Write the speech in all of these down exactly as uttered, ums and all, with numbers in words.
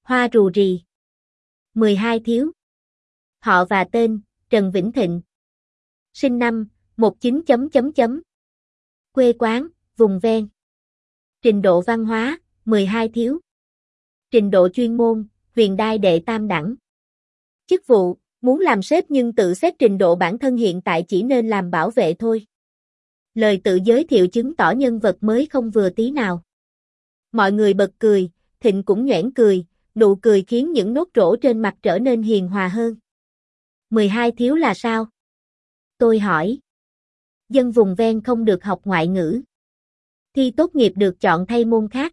Hoa rù rì. mười hai thiếu. Họ và tên, Trần Vĩnh Thịnh. Sinh năm, một chín chấm chấm chấm. Quê quán, vùng ven. Trình độ văn hóa, mười hai thiếu. Trình độ chuyên môn, huyền đai đệ tam đẳng. Chức vụ, muốn làm sếp nhưng tự xét trình độ bản thân hiện tại chỉ nên làm bảo vệ thôi. Lời tự giới thiệu chứng tỏ nhân vật mới không vừa tí nào. Mọi người bật cười, Thịnh cũng nhoẻn cười, nụ cười khiến những nốt rỗ trên mặt trở nên hiền hòa hơn. mười hai thiếu là sao? Tôi hỏi. Dân vùng ven không được học ngoại ngữ. Thi tốt nghiệp được chọn thay môn khác.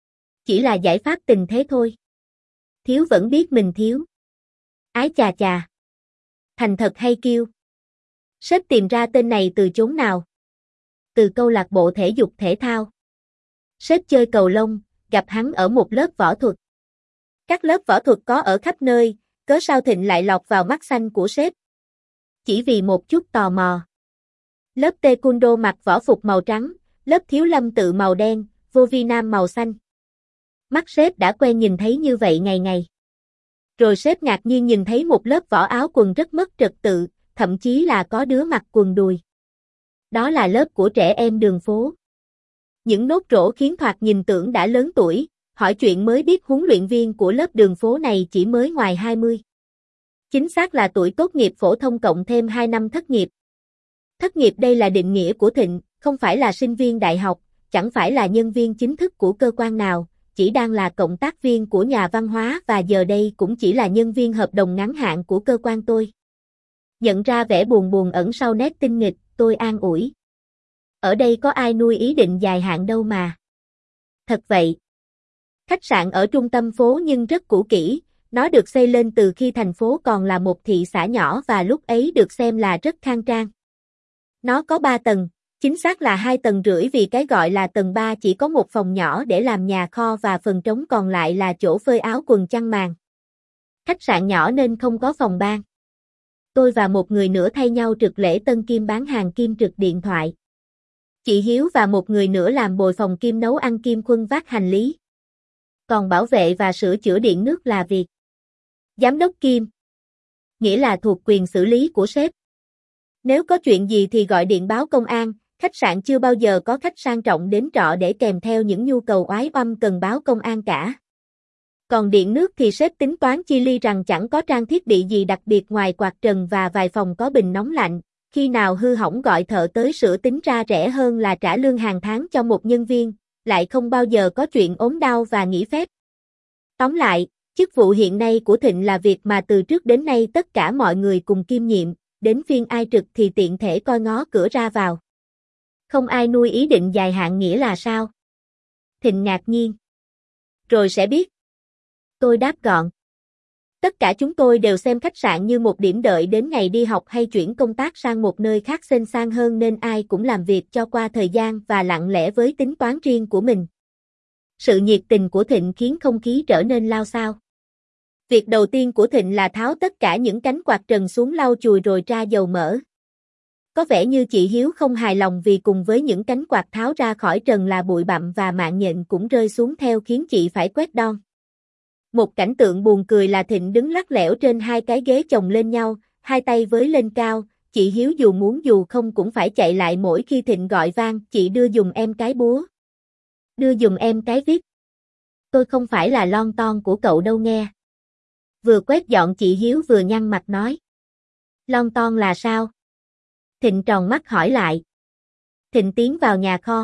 Chỉ là giải pháp tình thế thôi. Thiếu vẫn biết mình thiếu. Ái chà chà. Thành thật hay kiêu? Sếp tìm ra tên này từ chốn nào? Từ câu lạc bộ thể dục thể thao. Sếp chơi cầu lông, gặp hắn ở một lớp võ thuật. Các lớp võ thuật có ở khắp nơi, cớ sao Thịnh lại lọt vào mắt xanh của sếp? Chỉ vì một chút tò mò. Lớp taekwondo mặc võ phục màu trắng, lớp thiếu lâm tự màu đen, vô vi nam màu xanh. Mắt sếp đã quen nhìn thấy như vậy ngày ngày. Rồi sếp ngạc nhiên nhìn thấy một lớp võ áo quần rất mất trật tự, thậm chí là có đứa mặc quần đùi. Đó là lớp của trẻ em đường phố. Những nốt rỗ khiến thoạt nhìn tưởng đã lớn tuổi, hỏi chuyện mới biết huấn luyện viên của lớp đường phố này chỉ mới ngoài hai mươi. Chính xác là tuổi tốt nghiệp phổ thông cộng thêm hai năm thất nghiệp. Thất nghiệp đây là định nghĩa của Thịnh, không phải là sinh viên đại học, chẳng phải là nhân viên chính thức của cơ quan nào, chỉ đang là cộng tác viên của nhà văn hóa và giờ đây cũng chỉ là nhân viên hợp đồng ngắn hạn của cơ quan tôi. Nhận ra vẻ buồn buồn ẩn sau nét tinh nghịch, tôi an ủi. Ở đây có ai nuôi ý định dài hạn đâu mà. Thật vậy. Khách sạn ở trung tâm phố nhưng rất cũ kỹ, nó được xây lên từ khi thành phố còn là một thị xã nhỏ và lúc ấy được xem là rất khang trang. Nó có ba tầng, chính xác là hai tầng rưỡi vì cái gọi là tầng ba chỉ có một phòng nhỏ để làm nhà kho và phần trống còn lại là chỗ phơi áo quần chăn màn. Khách sạn nhỏ nên không có phòng ban. Tôi và một người nữa thay nhau trực lễ tân kim bán hàng kim trực điện thoại. Chị Hiếu và một người nữa làm bồi phòng kim nấu ăn kim khuân vác hành lý. Còn bảo vệ và sửa chữa điện nước là việc giám đốc Kim. Nghĩa là thuộc quyền xử lý của sếp. Nếu có chuyện gì thì gọi điện báo công an, khách sạn chưa bao giờ có khách sang trọng đến trọ để kèm theo những nhu cầu oái oăm cần báo công an cả. Còn điện nước thì sếp tính toán chi ly rằng chẳng có trang thiết bị gì đặc biệt ngoài quạt trần và vài phòng có bình nóng lạnh, khi nào hư hỏng gọi thợ tới sửa tính ra rẻ hơn là trả lương hàng tháng cho một nhân viên, lại không bao giờ có chuyện ốm đau và nghỉ phép. Tóm lại, chức vụ hiện nay của Thịnh là việc mà từ trước đến nay tất cả mọi người cùng kiêm nhiệm, đến phiên ai trực thì tiện thể coi ngó cửa ra vào. Không ai nuôi ý định dài hạn nghĩa là sao? Thịnh ngạc nhiên. Rồi sẽ biết. Tôi đáp gọn. Tất cả chúng tôi đều xem khách sạn như một điểm đợi đến ngày đi học hay chuyển công tác sang một nơi khác xinh sang hơn nên ai cũng làm việc cho qua thời gian và lặng lẽ với tính toán riêng của mình. Sự nhiệt tình của Thịnh khiến không khí trở nên lao xao. Việc đầu tiên của Thịnh là tháo tất cả những cánh quạt trần xuống lau chùi rồi tra dầu mỡ. Có vẻ như chị Hiếu không hài lòng vì cùng với những cánh quạt tháo ra khỏi trần là bụi bặm và mạng nhện cũng rơi xuống theo khiến chị phải quét đon. Một cảnh tượng buồn cười là Thịnh đứng lắc lẻo trên hai cái ghế chồng lên nhau, hai tay với lên cao, chị Hiếu dù muốn dù không cũng phải chạy lại mỗi khi Thịnh gọi vang, chị đưa giùm em cái búa. Đưa giùm em cái viết. Tôi không phải là lon ton của cậu đâu nghe. Vừa quét dọn chị Hiếu vừa nhăn mặt nói. Lon ton là sao? Thịnh tròn mắt hỏi lại. Thịnh tiến vào nhà kho.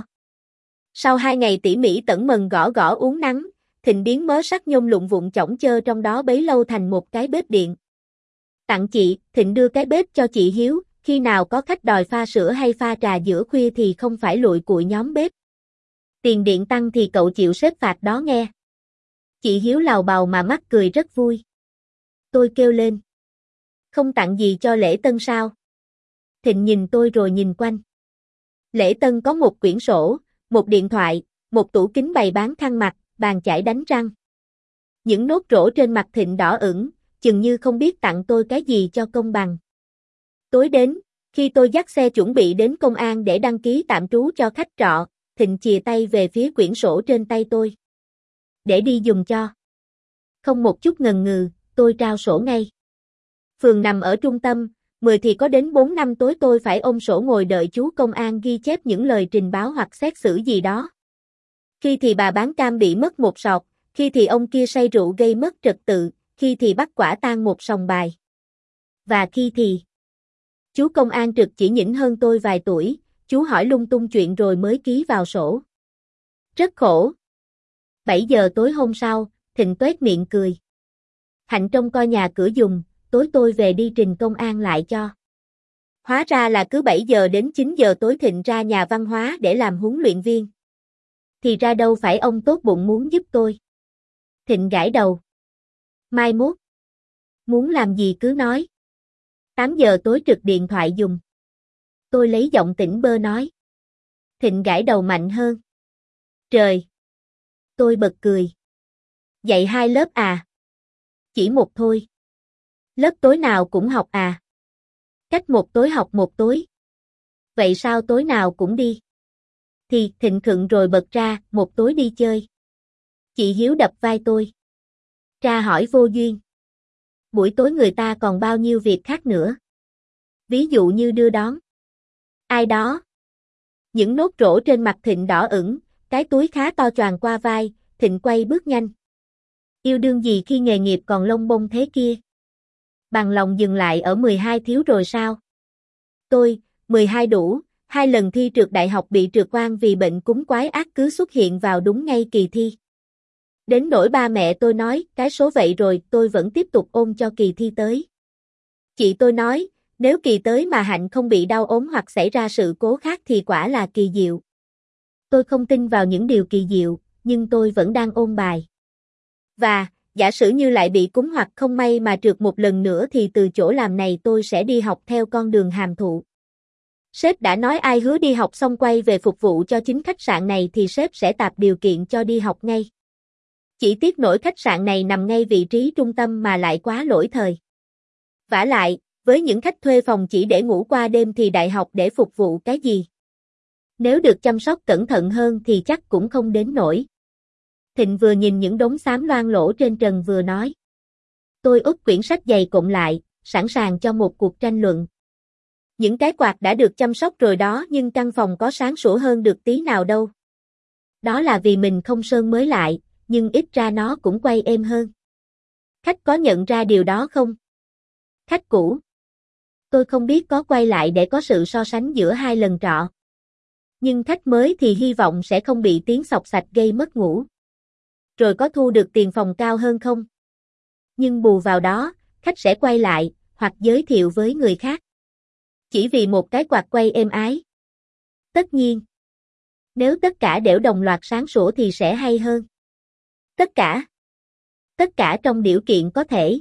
Sau hai ngày tỉ mỉ tẩn mần gõ gõ uống nắng, Thịnh biến mớ sắt nhôm lụng vụn chỏng chơ trong đó bấy lâu thành một cái bếp điện. Tặng chị, Thịnh đưa cái bếp cho chị Hiếu, khi nào có khách đòi pha sữa hay pha trà giữa khuya thì không phải lụi cụi nhóm bếp. Tiền điện tăng thì cậu chịu sếp phạt đó nghe. Chị Hiếu lào bào mà mắt cười rất vui. Tôi kêu lên. Không tặng gì cho lễ tân sao? Thịnh nhìn tôi rồi nhìn quanh. Lễ tân có một quyển sổ, một điện thoại, một tủ kính bày bán khăn mặt, bàn chải đánh răng. Những nốt rỗ trên mặt Thịnh đỏ ửng, chừng như không biết tặng tôi cái gì cho công bằng. Tối đến, khi tôi dắt xe chuẩn bị đến công an để đăng ký tạm trú cho khách trọ, Thịnh chìa tay về phía quyển sổ trên tay tôi. Để đi dùng cho. Không một chút ngần ngừ, tôi trao sổ ngay. Phường nằm ở trung tâm, mười thì có đến bốn năm tối tôi phải ôm sổ ngồi đợi chú công an ghi chép những lời trình báo hoặc xét xử gì đó. Khi thì bà bán cam bị mất một sọt, khi thì ông kia say rượu gây mất trật tự, khi thì bắt quả tang một sòng bài. Và khi thì chú công an trực chỉ nhỉnh hơn tôi vài tuổi, chú hỏi lung tung chuyện rồi mới ký vào sổ. Rất khổ. bảy giờ tối hôm sau, Thịnh toét miệng cười. Hạnh trông coi nhà cửa giùm, tối tôi về đi trình công an lại cho. Hóa ra là cứ bảy giờ đến chín giờ tối Thịnh ra nhà văn hóa để làm huấn luyện viên. Thì ra đâu phải ông tốt bụng muốn giúp tôi. Thịnh gãi đầu. Mai mốt. Muốn làm gì cứ nói. tám giờ tối trực điện thoại dùng. Tôi lấy giọng tỉnh bơ nói. Thịnh gãi đầu mạnh hơn. Trời! Tôi bật cười. Dạy hai lớp à? Chỉ một thôi. Lớp tối nào cũng học à? Cách một tối học một tối. Vậy sao tối nào cũng đi? Thì Thịnh khựng rồi bật ra, một tối đi chơi. Chị Hiếu đập vai tôi. Tra hỏi vô duyên. Buổi tối người ta còn bao nhiêu việc khác nữa. Ví dụ như đưa đón. Ai đó? Những nốt rỗ trên mặt Thịnh đỏ ửng, cái túi khá to choàng qua vai, Thịnh quay bước nhanh. Yêu đương gì khi nghề nghiệp còn lông bông thế kia? Bằng lòng dừng lại ở mười hai thiếu rồi sao? Tôi, mười hai đủ, hai lần thi trượt đại học bị trượt oan vì bệnh cúm quái ác cứ xuất hiện vào đúng ngay kỳ thi. Đến nỗi ba mẹ tôi nói, cái số vậy rồi, tôi vẫn tiếp tục ôn cho kỳ thi tới. Chị tôi nói, nếu kỳ tới mà Hạnh không bị đau ốm hoặc xảy ra sự cố khác thì quả là kỳ diệu. Tôi không tin vào những điều kỳ diệu, nhưng tôi vẫn đang ôn bài. Và, giả sử như lại bị cúm hoặc không may mà trượt một lần nữa thì từ chỗ làm này tôi sẽ đi học theo con đường hàm thụ. Sếp đã nói ai hứa đi học xong quay về phục vụ cho chính khách sạn này thì sếp sẽ tạo điều kiện cho đi học ngay. Chỉ tiếc nỗi khách sạn này nằm ngay vị trí trung tâm mà lại quá lỗi thời. Vả lại, với những khách thuê phòng chỉ để ngủ qua đêm thì đại học để phục vụ cái gì? Nếu được chăm sóc cẩn thận hơn thì chắc cũng không đến nỗi. Thịnh vừa nhìn những đống xám loang lỗ trên trần vừa nói. Tôi úp quyển sách dày cộm lại, sẵn sàng cho một cuộc tranh luận. Những cái quạt đã được chăm sóc rồi đó nhưng căn phòng có sáng sủa hơn được tí nào đâu. Đó là vì mình không sơn mới lại, nhưng ít ra nó cũng quay êm hơn. Khách có nhận ra điều đó không? Khách cũ. Tôi không biết có quay lại để có sự so sánh giữa hai lần trọ. Nhưng khách mới thì hy vọng sẽ không bị tiếng xộc xạch gây mất ngủ. Rồi có thu được tiền phòng cao hơn không? Nhưng bù vào đó, khách sẽ quay lại, hoặc giới thiệu với người khác. Chỉ vì một cái quạt quay êm ái. Tất nhiên. Nếu tất cả đều đồng loạt sáng sủa thì sẽ hay hơn. Tất cả. Tất cả trong điều kiện có thể.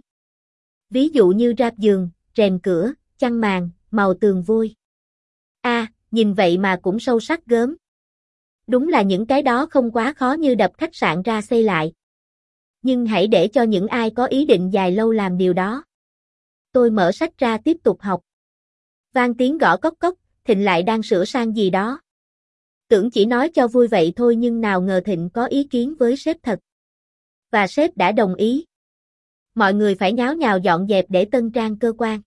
Ví dụ như ráp giường, rèm cửa, chăn màn, màu tường vôi. A, à, nhìn vậy mà cũng sâu sắc gớm. Đúng là những cái đó không quá khó như đập khách sạn ra xây lại. Nhưng hãy để cho những ai có ý định dài lâu làm điều đó. Tôi mở sách ra tiếp tục học. Vang tiếng gõ cốc cốc, Thịnh lại đang sửa sang gì đó. Tưởng chỉ nói cho vui vậy thôi nhưng nào ngờ Thịnh có ý kiến với sếp thật. Và sếp đã đồng ý. Mọi người phải nháo nhào dọn dẹp để tân trang cơ quan.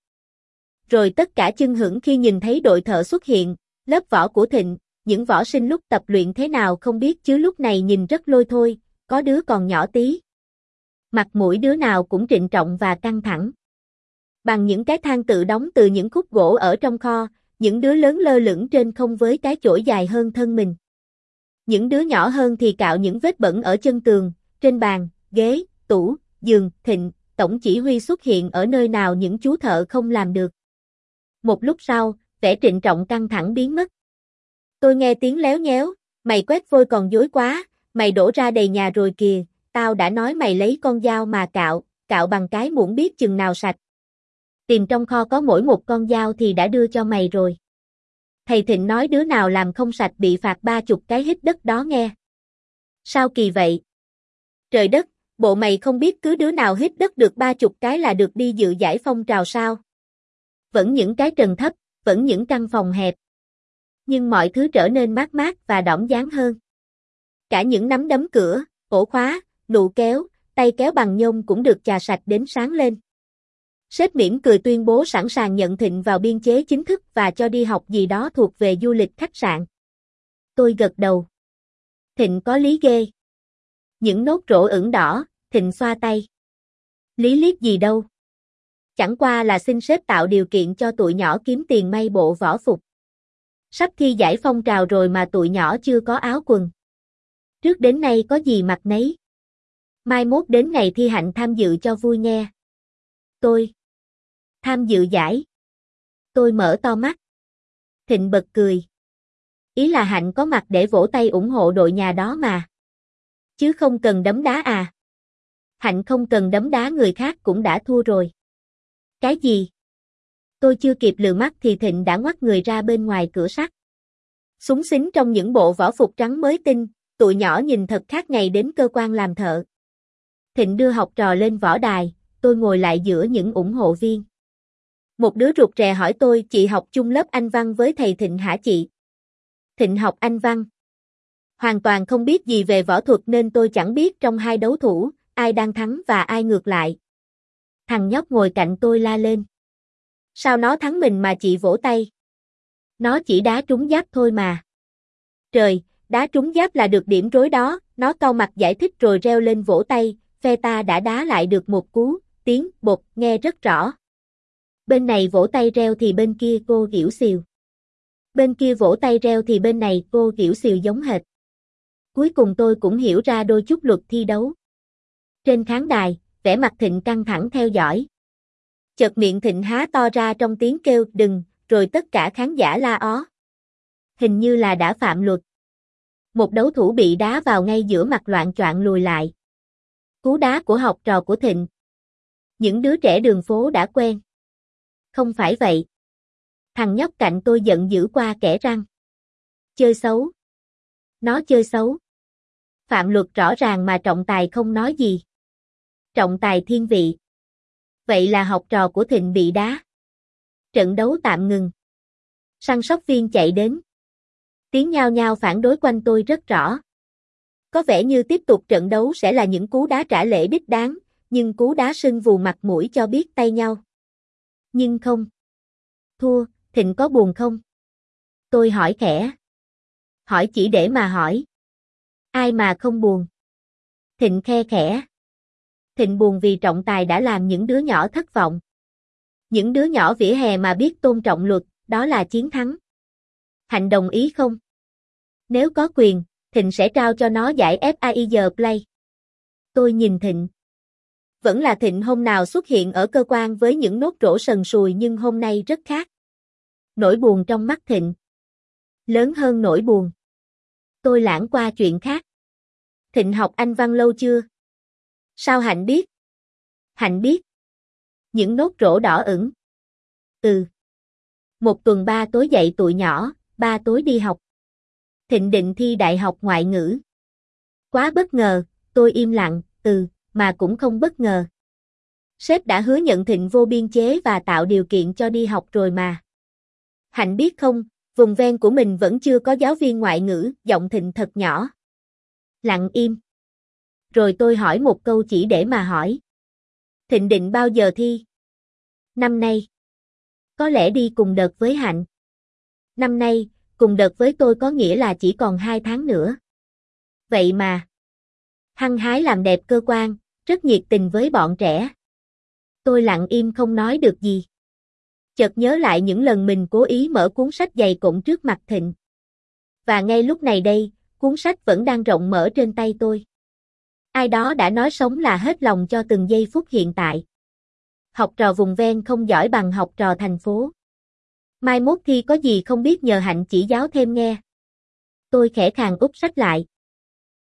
Rồi tất cả chưng hửng khi nhìn thấy đội thợ xuất hiện, lớp võ của Thịnh, những võ sinh lúc tập luyện thế nào không biết chứ lúc này nhìn rất lôi thôi, có đứa còn nhỏ tí. Mặt mũi đứa nào cũng trịnh trọng và căng thẳng. Bằng những cái thang tự đóng từ những khúc gỗ ở trong kho, những đứa lớn lơ lửng trên không với cái chổi dài hơn thân mình. Những đứa nhỏ hơn thì cạo những vết bẩn ở chân tường, trên bàn, ghế, tủ, giường. Thịnh, tổng chỉ huy xuất hiện ở nơi nào những chú thợ không làm được. Một lúc sau, vẻ trịnh trọng căng thẳng biến mất. Tôi nghe tiếng léo nhéo, mày quét vôi còn dối quá, mày đổ ra đầy nhà rồi kìa, tao đã nói mày lấy con dao mà cạo, cạo bằng cái muỗng biết chừng nào sạch. Tìm trong kho có mỗi một con dao thì đã đưa cho mày rồi. Thầy Thịnh nói đứa nào làm không sạch bị phạt ba chục cái hít đất đó nghe. Sao kỳ vậy? Trời đất, bộ mày không biết cứ đứa nào hít đất được ba chục cái là được đi dự giải phong trào sao? Vẫn những cái trần thấp, vẫn những căn phòng hẹp. Nhưng mọi thứ trở nên mát mát và đỏm dáng hơn. Cả những nắm đấm cửa, ổ khóa, nụ kéo, tay kéo bằng nhôm cũng được chà sạch đến sáng lên. Sếp mỉm cười tuyên bố sẵn sàng nhận Thịnh vào biên chế chính thức và cho đi học gì đó thuộc về du lịch khách sạn. Tôi gật đầu. Thịnh có lý ghê. Những nốt rỗ ửng đỏ, Thịnh xoa tay. Lý liếc gì đâu. Chẳng qua là xin sếp tạo điều kiện cho tụi nhỏ kiếm tiền may bộ võ phục. Sắp thi giải phong trào rồi mà tụi nhỏ chưa có áo quần. Trước đến nay có gì mặc nấy. Mai mốt đến ngày thi Hạnh tham dự cho vui nghe. Tôi. Tham dự giải. Tôi mở to mắt. Thịnh bật cười. Ý là Hạnh có mặt để vỗ tay ủng hộ đội nhà đó mà. Chứ không cần đấm đá à. Hạnh không cần đấm đá người khác cũng đã thua rồi. Cái gì? Tôi chưa kịp lừa mắt thì Thịnh đã ngoắt người ra bên ngoài cửa sắt. Súng xính trong những bộ võ phục trắng mới tinh, tụi nhỏ nhìn thật khác ngày đến cơ quan làm thợ. Thịnh đưa học trò lên võ đài, tôi ngồi lại giữa những ủng hộ viên. Một đứa rụt rè hỏi tôi, chị học chung lớp Anh văn với thầy Thịnh hả chị? Thịnh học Anh văn. Hoàn toàn không biết gì về võ thuật nên tôi chẳng biết trong hai đấu thủ, ai đang thắng và ai ngược lại. Thằng nhóc ngồi cạnh tôi la lên. Sao nó thắng mình mà chị vỗ tay? Nó chỉ đá trúng giáp thôi mà. Trời, đá trúng giáp là được điểm rối đó, nó cau mặt giải thích rồi reo lên vỗ tay, phe ta đã đá lại được một cú, tiếng bột nghe rất rõ. Bên này vỗ tay reo thì bên kia cô giễu xìu. Bên kia vỗ tay reo thì bên này cô giễu xìu giống hệt. Cuối cùng tôi cũng hiểu ra đôi chút luật thi đấu. Trên khán đài, vẻ mặt Thịnh căng thẳng theo dõi. Chợt miệng Thịnh há to ra trong tiếng kêu đừng, rồi tất cả khán giả la ó. Hình như là đã phạm luật. Một đấu thủ bị đá vào ngay giữa mặt loạng choạng lùi lại. Cú đá của học trò của Thịnh. Những đứa trẻ đường phố đã quen. Không phải vậy. Thằng nhóc cạnh tôi giận dữ qua kẽ răng. Chơi xấu. Nó chơi xấu. Phạm luật rõ ràng mà trọng tài không nói gì. Trọng tài thiên vị. Vậy là học trò của Thịnh bị đá. Trận đấu tạm ngừng. Săn sóc viên chạy đến. Tiếng nhao nhao phản đối quanh tôi rất rõ. Có vẻ như tiếp tục trận đấu sẽ là những cú đá trả lễ đích đáng, nhưng cú đá sưng vù mặt mũi cho biết tay nhau. Nhưng không. Thua, Thịnh có buồn không? Tôi hỏi khẽ. Hỏi chỉ để mà hỏi. Ai mà không buồn? Thịnh khe khẽ. Thịnh buồn vì trọng tài đã làm những đứa nhỏ thất vọng. Những đứa nhỏ vỉa hè mà biết tôn trọng luật, đó là chiến thắng. Hạnh đồng ý không? Nếu có quyền, Thịnh sẽ trao cho nó giải Fair Play. Tôi nhìn Thịnh. Vẫn là Thịnh hôm nào xuất hiện ở cơ quan với những nốt rỗ sần sùi nhưng hôm nay rất khác. Nỗi buồn trong mắt Thịnh. Lớn hơn nỗi buồn. Tôi lãng qua chuyện khác. Thịnh học Anh văn lâu chưa? Sao Hạnh biết? Hạnh biết. Những nốt rỗ đỏ ửng. Ừ. Một tuần ba tối dạy tụi nhỏ, ba tối đi học. Thịnh định thi đại học ngoại ngữ. Quá bất ngờ, tôi im lặng, ừ, mà cũng không bất ngờ. Sếp đã hứa nhận Thịnh vô biên chế và tạo điều kiện cho đi học rồi mà. Hạnh biết không, vùng ven của mình vẫn chưa có giáo viên ngoại ngữ, giọng Thịnh thật nhỏ. Lặng im. Rồi tôi hỏi một câu chỉ để mà hỏi. Thịnh định bao giờ thi? Năm nay. Có lẽ đi cùng đợt với Hạnh. Năm nay, cùng đợt với tôi có nghĩa là chỉ còn hai tháng nữa. Vậy mà. Hăng hái làm đẹp cơ quan, rất nhiệt tình với bọn trẻ. Tôi lặng im không nói được gì. Chợt nhớ lại những lần mình cố ý mở cuốn sách dày cộm trước mặt Thịnh. Và ngay lúc này đây, cuốn sách vẫn đang rộng mở trên tay tôi. Ai đó đã nói sống là hết lòng cho từng giây phút hiện tại. Học trò vùng ven không giỏi bằng học trò thành phố. Mai mốt thi có gì không biết nhờ Hạnh chỉ giáo thêm nghe. Tôi khẽ khàng úp sách lại.